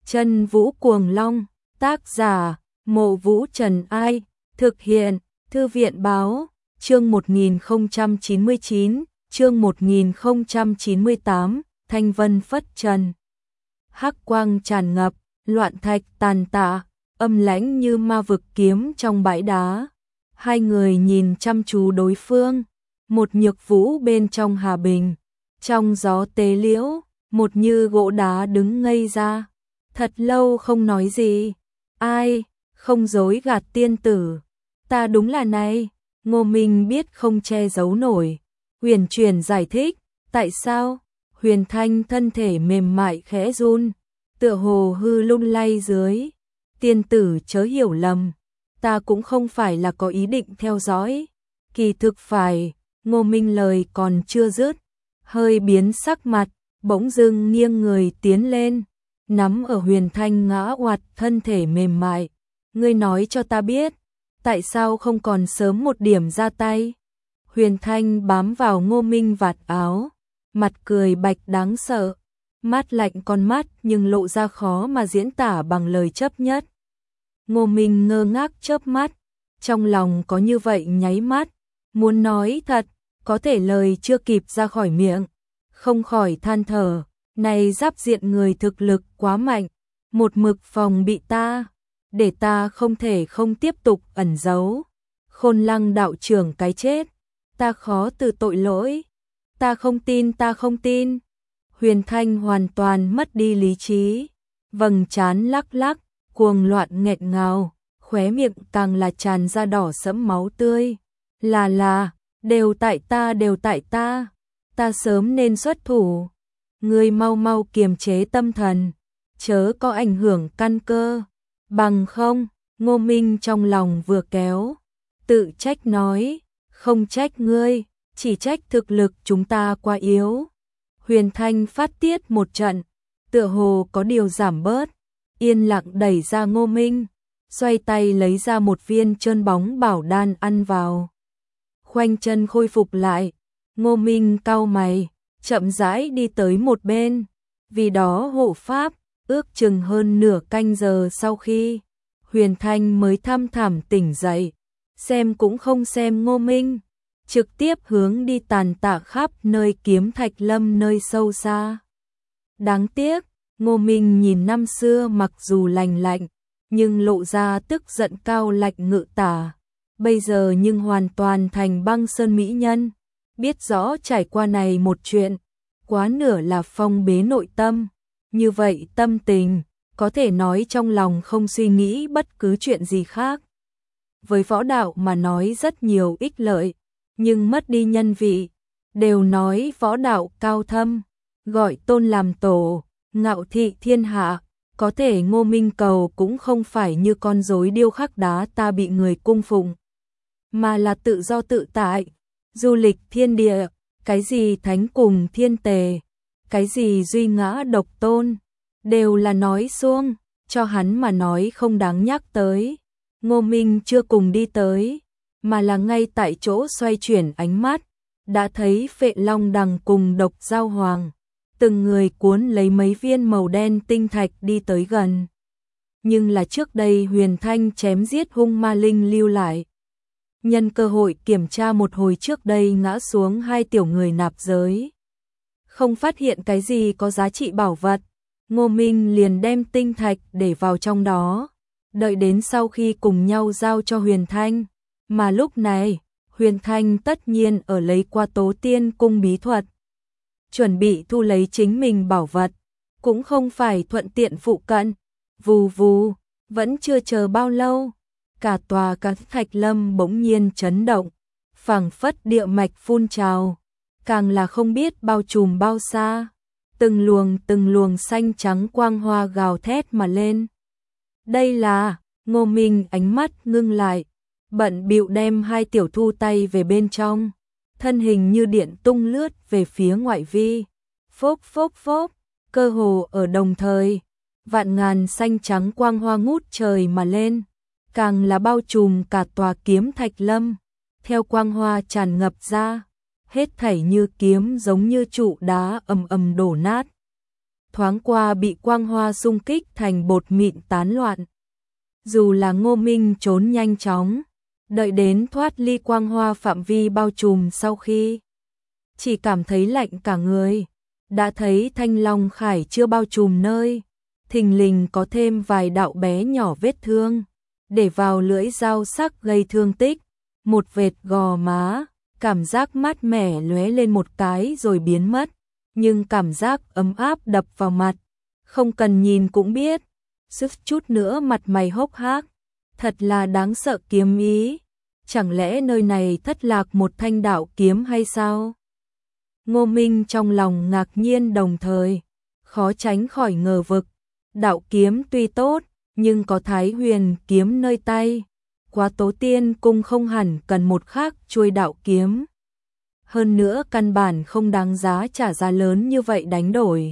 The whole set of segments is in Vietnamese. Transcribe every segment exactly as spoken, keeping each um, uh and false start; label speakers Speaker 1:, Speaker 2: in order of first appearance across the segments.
Speaker 1: Chân Vũ Cuồng Long, tác giả, Mộ Vũ Trần Ai, thực hiện, Thư viện Báo, chương một nghìn không trăm chín mươi chín, chương một nghìn không trăm chín mươi tám, thanh vân phất trần. Hắc quang tràn ngập, loạn thạch tàn tạ, âm lãnh như ma vực kiếm trong bãi đá. Hai người nhìn chăm chú đối phương, một nhược vũ bên trong hà bình, trong gió tế liễu, một như gỗ đá đứng ngây ra, thật lâu không nói gì. Ai, không dối gạt tiên tử, ta đúng là này. Ngô Minh biết không che giấu nổi, huyền chuyển giải thích, tại sao? Huyền Thanh thân thể mềm mại khẽ run, tựa hồ hư lung lay dưới. Tiên tử chớ hiểu lầm, ta cũng không phải là có ý định theo dõi, kỳ thực phải. Ngô Minh lời còn chưa dứt, hơi biến sắc mặt, bỗng dưng nghiêng người tiến lên, nắm ở Huyền Thanh ngã oặt thân thể mềm mại. Ngươi nói cho ta biết, tại sao không còn sớm một điểm ra tay? Huyền Thanh bám vào Ngô Minh vạt áo, mặt cười bạch đáng sợ, mắt lạnh con mắt nhưng lộ ra khó mà diễn tả bằng lời chấp nhất. Ngô Minh ngơ ngác chớp mắt, trong lòng có như vậy nháy mắt, muốn nói thật, có thể lời chưa kịp ra khỏi miệng, không khỏi than thở, này giáp diện người thực lực quá mạnh, một mực phòng bị ta, để ta không thể không tiếp tục ẩn giấu. Khôn Lăng đạo trưởng cái chết, ta khó từ tội lỗi, ta không tin, ta không tin. Huyền Thanh hoàn toàn mất đi lý trí, vầng trán lắc lắc, cuồng loạn nghẹt ngào, khóe miệng càng là tràn ra đỏ sẫm máu tươi. Là là, đều tại ta, đều tại ta, ta sớm nên xuất thủ. Ngươi mau mau kiềm chế tâm thần, chớ có ảnh hưởng căn cơ, bằng không. Ngô Minh trong lòng vừa kéo, tự trách nói, không trách ngươi, chỉ trách thực lực chúng ta quá yếu. Huyền Thanh phát tiết một trận, tựa hồ có điều giảm bớt, yên lặng đẩy ra Ngô Minh, xoay tay lấy ra một viên trơn bóng bảo đan ăn vào. Khoanh chân khôi phục lại, Ngô Minh cau mày, chậm rãi đi tới một bên, vì đó hộ pháp. Ước chừng hơn nửa canh giờ sau khi Huyền Thanh mới thăm thẳm tỉnh dậy, xem cũng không xem Ngô Minh, trực tiếp hướng đi tàn tạ khắp nơi kiếm thạch lâm nơi sâu xa. Đáng tiếc, Ngô Minh nhìn năm xưa mặc dù lành lạnh, nhưng lộ ra tức giận cao lạnh ngự tả, bây giờ nhưng hoàn toàn thành băng sơn mỹ nhân. Biết rõ trải qua này một chuyện, quá nửa là phong bế nội tâm, như vậy tâm tình, có thể nói trong lòng không suy nghĩ bất cứ chuyện gì khác. Với võ đạo mà nói rất nhiều ích lợi, nhưng mất đi nhân vị, đều nói võ đạo cao thâm, gọi tôn làm tổ, ngạo thị thiên hạ, có thể Ngô Minh cầu cũng không phải như con rối điêu khắc đá ta bị người cung phụng, mà là tự do tự tại, du lịch thiên địa, cái gì thánh cùng thiên tề, cái gì duy ngã độc tôn, đều là nói suông, cho hắn mà nói không đáng nhắc tới. Ngô Minh chưa cùng đi tới, mà là ngay tại chỗ xoay chuyển ánh mắt, đã thấy Phệ Long Đằng cùng Độc Giao Hoàng, từng người cuốn lấy mấy viên màu đen tinh thạch đi tới gần. Nhưng là trước đây Huyền Thanh chém giết hung ma linh lưu lại. Nhân cơ hội kiểm tra một hồi trước đây ngã xuống hai tiểu người nạp giới, không phát hiện cái gì có giá trị bảo vật, Ngô Minh liền đem tinh thạch để vào trong đó, đợi đến sau khi cùng nhau giao cho Huyền Thanh. Mà lúc này, Huyền Thanh tất nhiên ở lấy qua Tố Tiên cung bí thuật, chuẩn bị thu lấy chính mình bảo vật, cũng không phải thuận tiện phụ cận. Vù vù, vẫn chưa chờ bao lâu, cả tòa các thạch lâm bỗng nhiên chấn động, phảng phất địa mạch phun trào, càng là không biết bao trùm bao xa, từng luồng từng luồng xanh trắng quang hoa gào thét mà lên. Đây là, Ngô Minh ánh mắt ngưng lại, bận bịu đem hai tiểu thu tay về bên trong, thân hình như điện tung lướt về phía ngoại vi. Phốc phốc phốc, cơ hồ ở đồng thời, vạn ngàn xanh trắng quang hoa ngút trời mà lên, càng là bao trùm cả tòa kiếm thạch lâm, theo quang hoa tràn ngập ra, hết thảy như kiếm giống như trụ đá ầm ầm đổ nát. thoáng qua bị quang hoa xung kích thành bột mịn tán loạn. Dù là Ngô Minh trốn nhanh chóng, đợi đến thoát ly quang hoa phạm vi bao trùm sau khi chỉ cảm thấy lạnh cả người, đã thấy thanh long khải chưa bao trùm nơi, thình lình có thêm vài đạo bé nhỏ vết thương, để vào lưỡi dao sắc gây thương tích, một vệt gò má, cảm giác mát mẻ lóe lên một cái rồi biến mất, nhưng cảm giác ấm áp đập vào mặt, không cần nhìn cũng biết, sức chút nữa mặt mày hốc hác, thật là đáng sợ kiếm ý, chẳng lẽ nơi này thất lạc một thanh đạo kiếm hay sao? Ngô Minh trong lòng ngạc nhiên đồng thời, khó tránh khỏi ngờ vực, đạo kiếm tuy tốt, nhưng có Thái Huyền kiếm nơi tay, quá Tố Tiên cung không hẳn cần một khác chuôi đạo kiếm. Hơn nữa căn bản không đáng giá trả giá lớn như vậy đánh đổi.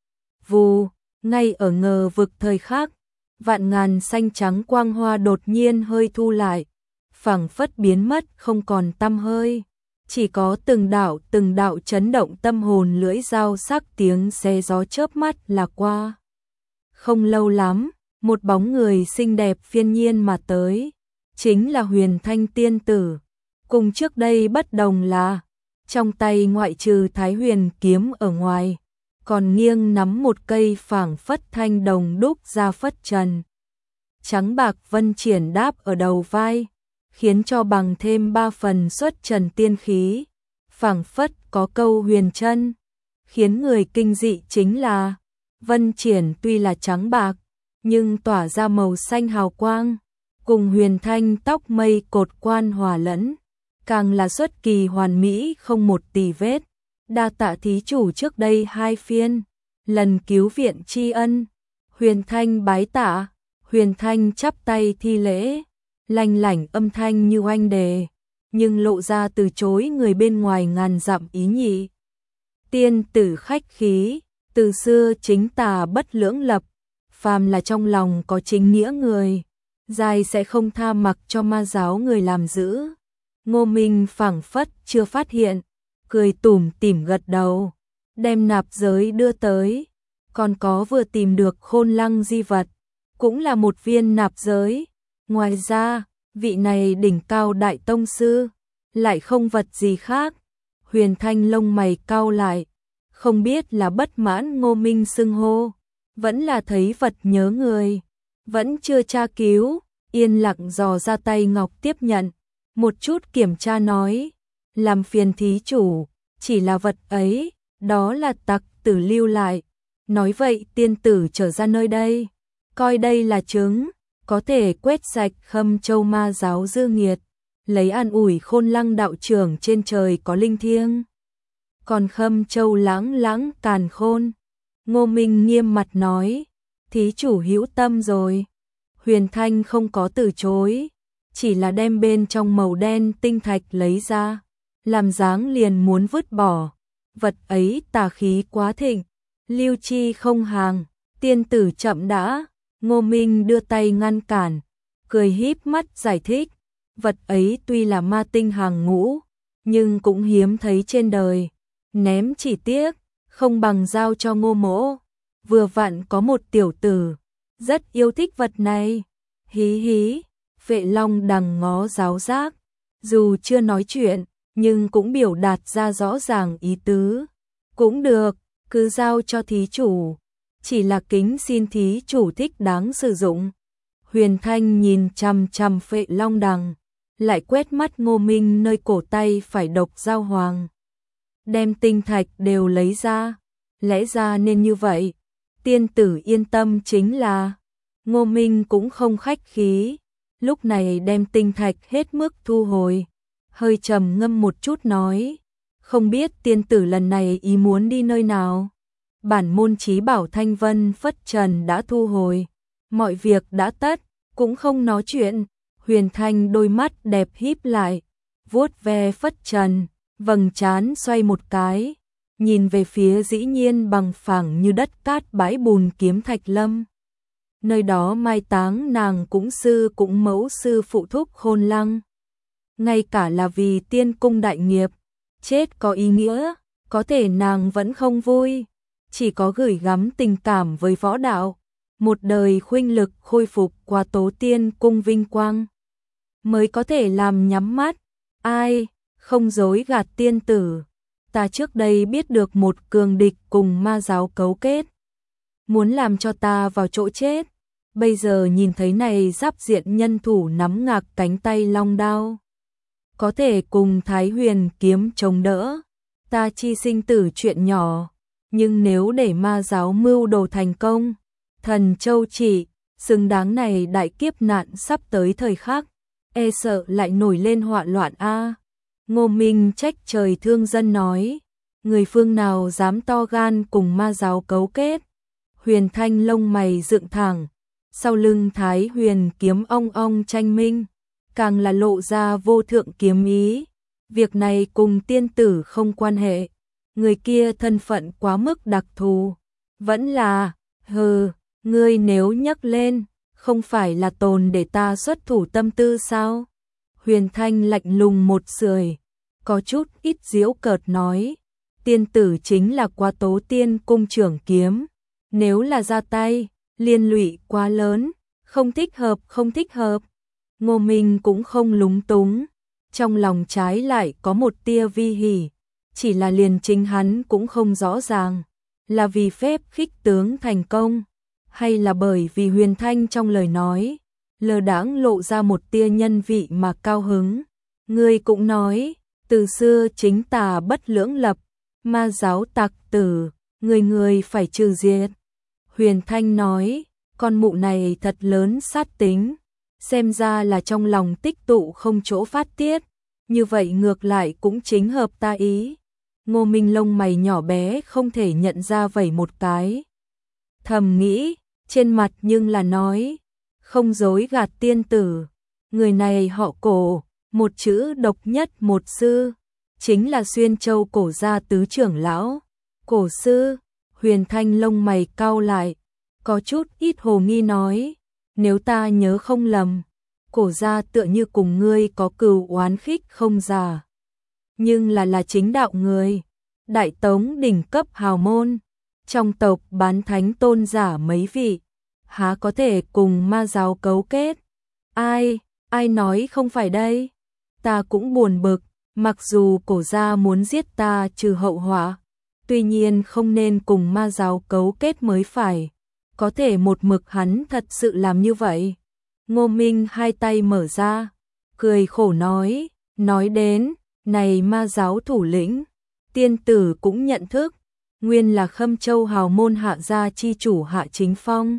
Speaker 1: Vù, ngay ở ngờ vực thời khắc, vạn ngàn xanh trắng quang hoa đột nhiên hơi thu lại, phảng phất biến mất không còn tăm hơi, chỉ có từng đạo từng đạo chấn động tâm hồn lưỡi dao sắc tiếng xé gió chớp mắt là qua. Không lâu lắm, một bóng người xinh đẹp phiên nhiên mà tới, chính là Huyền Thanh tiên tử, cùng trước đây bất đồng là trong tay ngoại trừ Thái Huyền kiếm ở ngoài, còn nghiêng nắm một cây phảng phất thanh đồng đúc ra phất trần. Trắng bạc vân triển đáp ở đầu vai, khiến cho bằng thêm ba phần xuất trần tiên khí, phảng phất có câu huyền chân, khiến người kinh dị chính là vân triển tuy là trắng bạc, nhưng tỏa ra màu xanh hào quang, cùng Huyền Thanh tóc mây cột quan hòa lẫn, càng là xuất kỳ hoàn mỹ không một tì vết. Đa tạ thí chủ trước đây hai phiên, lần cứu viện tri ân. Huyền Thanh bái tạ, Huyền Thanh chắp tay thi lễ, lanh lảnh âm thanh như oanh đề, nhưng lộ ra từ chối người bên ngoài ngàn dặm ý nhị. Tiên tử khách khí, từ xưa chính tà bất lưỡng lập, phàm là trong lòng có chính nghĩa người, dài sẽ không tha mặc cho ma giáo người làm dữ. Ngô Minh phảng phất chưa phát hiện, cười tủm tỉm gật đầu, đem nạp giới đưa tới, còn có vừa tìm được khôn lăng di vật, cũng là một viên nạp giới. Ngoài ra, vị này đỉnh cao đại tông sư, lại không vật gì khác. Huyền Thanh lông mày cau lại, không biết là bất mãn Ngô Minh xưng hô, vẫn là thấy vật nhớ người, vẫn chưa tra cứu, yên lặng dò ra tay ngọc tiếp nhận, một chút kiểm tra nói, làm phiền thí chủ, chỉ là vật ấy, đó là tặc tử lưu lại, nói vậy tiên tử trở ra nơi đây, coi đây là chứng, có thể quét sạch Khâm Châu ma giáo dư nghiệt, lấy an ủi Khôn Lăng đạo trưởng trên trời có linh thiêng. Còn Khâm Châu lãng lãng càn khôn. Ngô Minh nghiêm mặt nói, thí chủ hữu tâm rồi. Huyền Thanh không có từ chối, chỉ là đem bên trong màu đen tinh thạch lấy ra, làm dáng liền muốn vứt bỏ. Vật ấy tà khí quá thịnh, lưu chi không hàng, tiên tử chậm đã. Ngô Minh đưa tay ngăn cản, cười híp mắt giải thích, vật ấy tuy là ma tinh hàng ngũ, nhưng cũng hiếm thấy trên đời, ném chỉ tiếc, không bằng giao cho Ngô mỗ. Vừa vặn có một tiểu tử, rất yêu thích vật này, hí hí. Vệ Long đằng ngó giáo giác, dù chưa nói chuyện, nhưng cũng biểu đạt ra rõ ràng ý tứ. Cũng được, cứ giao cho thí chủ, chỉ là kính xin thí chủ thích đáng sử dụng. Huyền Thanh nhìn chằm chằm Vệ Long đằng, lại quét mắt Ngô Minh nơi cổ tay phải độc giao hoàng. Đem tinh thạch đều lấy ra, lẽ ra nên như vậy. Tiên tử yên tâm chính là, Ngô Minh cũng không khách khí, lúc này đem tinh thạch hết mức thu hồi, hơi trầm ngâm một chút nói, không biết tiên tử lần này ý muốn đi nơi nào. Bản môn chí bảo Thanh Vân Phất Trần đã thu hồi, mọi việc đã tất, cũng không nói chuyện. Huyền Thanh đôi mắt đẹp híp lại, vuốt ve Phất Trần, vầng trán xoay một cái, nhìn về phía dĩ nhiên bằng phẳng như đất cát bãi bùn Kiếm Thạch Lâm. Nơi đó mai táng nàng cũng sư cũng mẫu sư phụ thúc Khôn Lăng. Ngay cả là vì tiên cung đại nghiệp, chết có ý nghĩa, có thể nàng vẫn không vui. chỉ có gửi gắm tình cảm với võ đạo, một đời khuynh lực khôi phục qua Tố Tiên Cung vinh quang, mới có thể làm nhắm mắt. Ai, không dối gạt tiên tử, ta trước đây biết được một cường địch cùng ma giáo cấu kết, muốn làm cho ta vào chỗ chết, bây giờ nhìn thấy này giáp diện nhân thủ nắm ngạc cánh tay long đao, có thể cùng Thái Huyền kiếm chống đỡ, ta chi sinh tử chuyện nhỏ, nhưng nếu để ma giáo mưu đồ thành công, thần châu chỉ, xứng đáng này đại kiếp nạn sắp tới thời khắc, e sợ lại nổi lên họa loạn a. Ngô Minh trách trời thương dân nói, người phương nào dám to gan cùng ma giáo cấu kết. Huyền Thanh lông mày dựng thẳng, sau lưng Thái Huyền kiếm ong ong tranh minh, càng là lộ ra vô thượng kiếm ý. Việc này cùng tiên tử không quan hệ, người kia thân phận quá mức đặc thù, vẫn là, hừ, ngươi nếu nhắc lên, không phải là tồn để ta xuất thủ tâm tư sao? Huyền Thanh lạnh lùng một sưởi, có chút ít giễu cợt nói, tiên tử chính là qua Tố Tiên Cung trưởng kiếm, nếu là ra tay, liên lụy quá lớn, không thích hợp không thích hợp. Ngô Minh cũng không lúng túng, trong lòng trái lại có một tia vi hỉ, chỉ là liền chính hắn cũng không rõ ràng, là vì phép khích tướng thành công, hay là bởi vì Huyền Thanh trong lời nói, lơ đãng lộ ra một tia nhân vị mà cao hứng. Ngươi cũng nói, từ xưa chính tà bất lưỡng lập, ma giáo tặc tử, người người phải trừ diệt. Huyền Thanh nói, con mụ này thật lớn sát tính, xem ra là trong lòng tích tụ không chỗ phát tiết, như vậy ngược lại cũng chính hợp ta ý. Ngô Minh lông mày nhỏ bé không thể nhận ra vẩy một cái. Thầm nghĩ, trên mặt nhưng là nói, không dối gạt tiên tử, người này họ Cổ, một chữ độc nhất một sư, chính là Xuyên Châu Cổ gia tứ trưởng lão. Cổ sư, Huyền Thanh lông mày cau lại, có chút ít hồ nghi nói, nếu ta nhớ không lầm, Cổ gia tựa như cùng ngươi có cừu oán khích không già, nhưng là là chính đạo người, đại tống đỉnh cấp hào môn, trong tộc bán thánh tôn giả mấy vị, há có thể cùng ma giáo cấu kết. Ai, ai nói không phải đây? Ta cũng buồn bực, mặc dù Cổ gia muốn giết ta trừ hậu họa, tuy nhiên không nên cùng ma giáo cấu kết mới phải, có thể một mực hắn thật sự làm như vậy. Ngô Minh hai tay mở ra, cười khổ nói, nói đến, này ma giáo thủ lĩnh, tiên tử cũng nhận thức, nguyên là Khâm Châu hào môn Hạ gia chi chủ Hạ Chính Phong.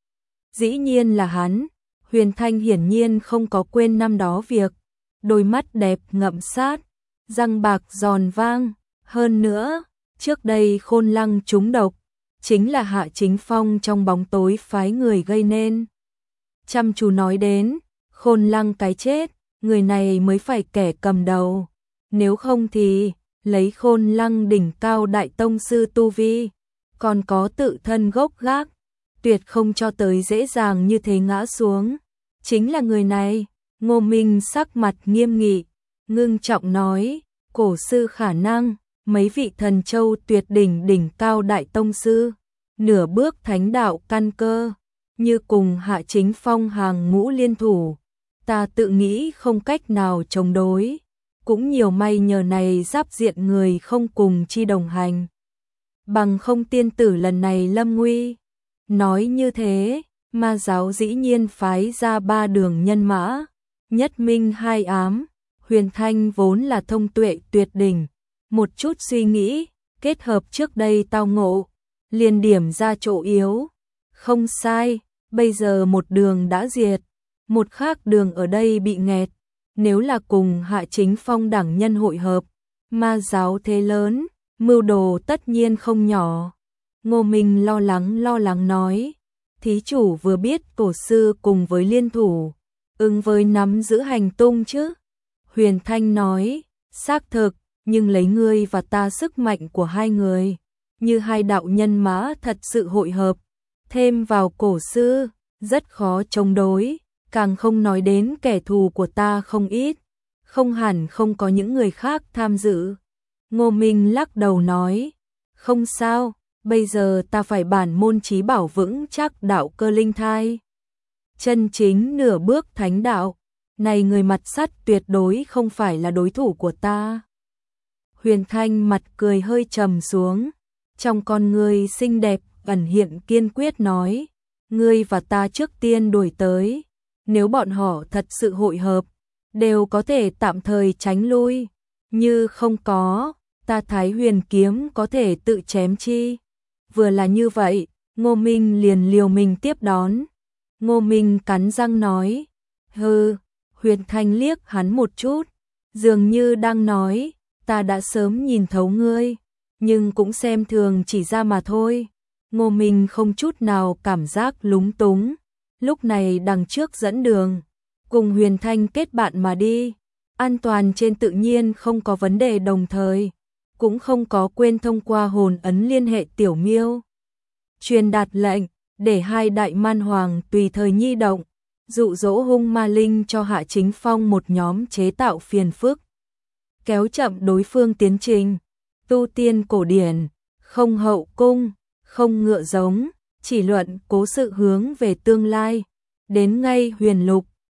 Speaker 1: Dĩ nhiên là hắn. Huyền Thanh hiển nhiên không có quên năm đó việc, đôi mắt đẹp ngậm sát, răng bạc giòn vang, hơn nữa, trước đây Khôn Lăng trúng độc, chính là Hạ Chính Phong trong bóng tối phái người gây nên. Chăm chú nói đến, Khôn Lăng cái chết, người này mới phải kẻ cầm đầu, nếu không thì, lấy Khôn Lăng đỉnh cao đại tông sư tu vi, còn có tự thân gốc gác, tuyệt không cho tới dễ dàng như thế ngã xuống. Chính là người này. Ngô Minh sắc mặt nghiêm nghị, ngưng trọng nói, Cổ sư khả năng, mấy vị thần châu tuyệt đỉnh đỉnh cao đại tông sư, nửa bước thánh đạo căn cơ, như cùng Hạ Chính Phong hàng ngũ liên thủ, ta tự nghĩ không cách nào chống đối, cũng nhiều may nhờ này giáp diện người không cùng chi đồng hành, bằng không tiên tử lần này lâm nguy. Nói như thế, ma giáo dĩ nhiên phái ra ba đường nhân mã, nhất minh hai ám. Huyền Thanh vốn là thông tuệ tuyệt đỉnh, một chút suy nghĩ, kết hợp trước đây tao ngộ, liền điểm ra chỗ yếu. Không sai, bây giờ một đường đã diệt, một khác đường ở đây bị nghẹt, nếu là cùng Hạ Chính Phong đẳng nhân hội hợp, ma giáo thế lớn, mưu đồ tất nhiên không nhỏ. Ngô Minh lo lắng lo lắng nói, thí chủ vừa biết Cổ sư cùng với liên thủ, ứng với nắm giữ hành tung chứ? Huyền Thanh nói, xác thực, nhưng lấy ngươi và ta sức mạnh của hai người, như hai đạo nhân mã thật sự hội hợp, thêm vào Cổ sư, rất khó chống đối, càng không nói đến kẻ thù của ta không ít, không hẳn không có những người khác tham dự. Ngô Minh lắc đầu nói, không sao, bây giờ ta phải bản môn trí bảo vững chắc đạo cơ linh thai. Chân chính nửa bước thánh đạo, này người mặt sắt tuyệt đối không phải là đối thủ của ta. Huyền Thanh mặt cười hơi trầm xuống, trong con ngươi xinh đẹp ẩn hiện kiên quyết nói, ngươi và ta trước tiên đuổi tới, nếu bọn họ thật sự hội hợp, đều có thể tạm thời tránh lui, như không có, ta Thái Huyền kiếm có thể tự chém chi. Vừa là như vậy, Ngô Minh liền liều mình tiếp đón. Ngô Minh cắn răng nói, hừ. Huyền Thanh liếc hắn một chút, dường như đang nói, ta đã sớm nhìn thấu ngươi, nhưng cũng xem thường chỉ ra mà thôi. Ngô Minh không chút nào cảm giác lúng túng, lúc này đằng trước dẫn đường, cùng Huyền Thanh kết bạn mà đi, an toàn trên tự nhiên không có vấn đề, đồng thời cũng không có quên thông qua hồn ấn liên hệ Tiểu Miêu, truyền đạt lệnh để hai đại man hoàng tùy thời nhi động, dụ dỗ hung ma linh cho Hạ Chính Phong một nhóm chế tạo phiền phức, kéo chậm đối phương tiến trình. Tu tiên cổ điển, không hậu cung, không ngựa giống, chỉ luận cố sự hướng về tương lai. Đến ngay huyền lục,